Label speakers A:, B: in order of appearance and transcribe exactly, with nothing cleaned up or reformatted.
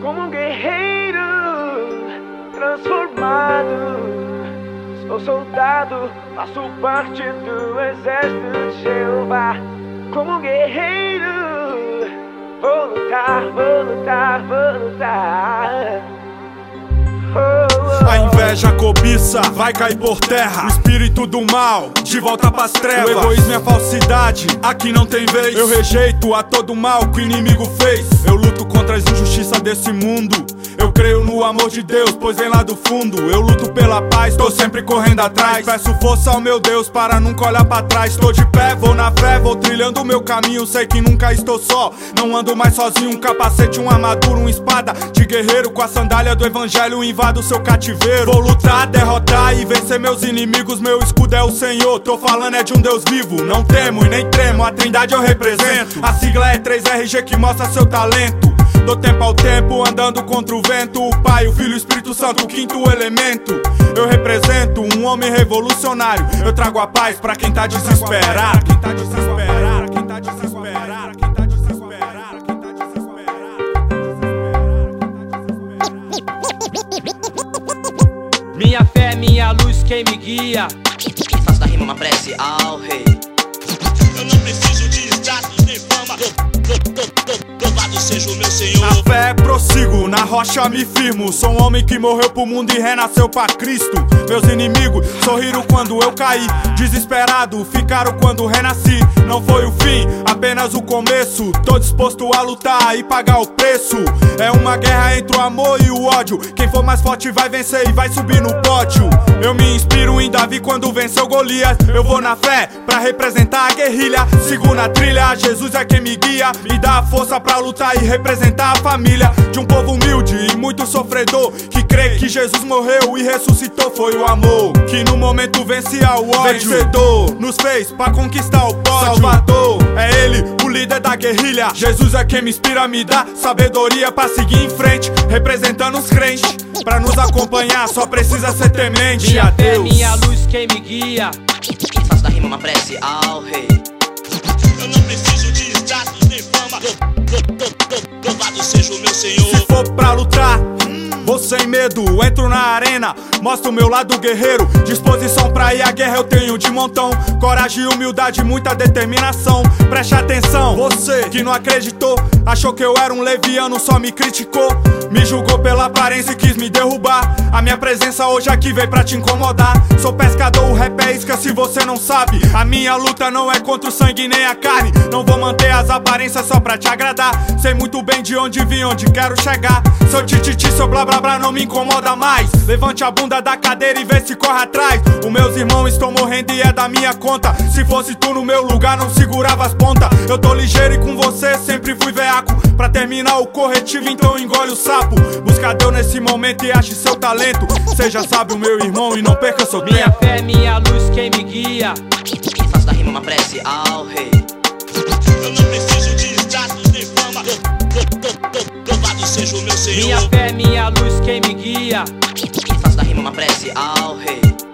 A: como um guerreiro transformado. Sou soldado, faço parte do exército de Jeová. Como um guerreiro, vou lutar, vou lutar, vou lutar. Oh, oh.
B: A inveja, a cobiça, vai cair por terra. O espírito do mal, de volta pras trevas. O egoísmo e a falsidade, aqui não tem vez. Eu rejeito a todo mal que o inimigo fez. Eu luto contra as injustiças desse mundo. Eu creio no amor de Deus, pois vem lá do fundo. Eu luto pela paz, tô sempre correndo atrás. Peço força ao meu Deus para nunca olhar pra trás. Tô de pé, vou na fé, vou trilhando o meu caminho. Sei que nunca estou só, não ando mais sozinho. Um capacete, uma armadura, uma espada de guerreiro. Com a sandália do evangelho invado seu cativeiro. Vou lutar, derrotar e vencer meus inimigos. Meu escudo é o Senhor, tô falando é de um Deus vivo. Não temo e nem tremo, a trindade eu represento. A sigla é três R G que mostra seu talento. Dou tempo ao tempo, andando contra o vento. O Pai, o Filho e o Espírito Santo, o quinto elemento. Eu represento um homem revolucionário. Eu trago a paz pra quem tá desesperado. Quem tá desesperado, quem tá desesperado, quem tá desesperado, quem tá desesperado.
C: Minha fé, minha luz, quem me guia.
D: Faço da rima uma prece ao rei.
E: Eu não preciso de status nem fama. Louvado seja o meu Senhor.
B: Na fé prossigo, na rocha me firmo. Sou um homem que morreu pro mundo e renasceu pra Cristo. Meus inimigos sorriram quando eu caí. Desesperado, ficaram quando renasci. Não foi o fim, apenas o começo. Tô disposto a lutar e pagar o preço. É uma guerra entre o amor e o ódio. Quem for mais forte vai vencer e vai subir no pódio. Eu me inspiro em Davi quando venceu Golias. Eu vou na fé pra representar a guerrilha. Sigo na trilha, Jesus é quem me guia. Me dá a força pra lutar e representar a família de um povo humilde e muito sofredor, que crê que Jesus morreu e ressuscitou. Foi o amor que no momento vencia o ódio. Vencedor nos fez pra conquistar o pódio. Salvador é ele, o líder da guerrilha. Jesus é quem me inspira, me dá sabedoria pra seguir em frente, representando os crentes. Pra nos acompanhar só precisa ser temente.
C: Minha
B: a
C: fé,
B: Deus.
C: minha luz, quem me guia.
D: Faço da rima uma prece ao rei.
E: Eu não preciso de status nem fama. Louvado seja o meu Senhor.
B: Se for pra lutar, vou sem medo, entro na arena, mostro o meu lado guerreiro. Disposição pra ir à guerra eu tenho de montão. Coragem, humildade, muita determinação. Preste atenção, você que não acreditou, achou que eu era um leviano, só me criticou. Me julgou pela aparência e quis me derrubar. A minha presença hoje aqui veio pra te incomodar. Sou pescador, o rap é isca se você não sabe. A minha luta não é contra o sangue nem a carne. Não vou manter as aparências só pra te agradar. Sei muito bem de onde vim, onde quero chegar. Seu tititi, seu blá blá blá não me incomoda mais. Levante a bunda da cadeira e vê se corre atrás. Os meus irmãos estão morrendo e é da minha conta. Se fosse tu no meu lugar não segurava as pontas. Eu tô ligeiro e com você sempre fui veaco. Pra terminar o corretivo então engole o sapo. Busca Deus nesse momento e ache seu talento. Seja sábio meu irmão e não perca seu tempo.
C: Minha fé, minha luz, quem me guia.
D: Faço da rima uma prece ao rei.
E: Eu não preciso de status nem fama. Louvado seja o meu Senhor.
C: Minha fé, minha luz, quem me guia.
D: Faço da rima uma prece ao rei.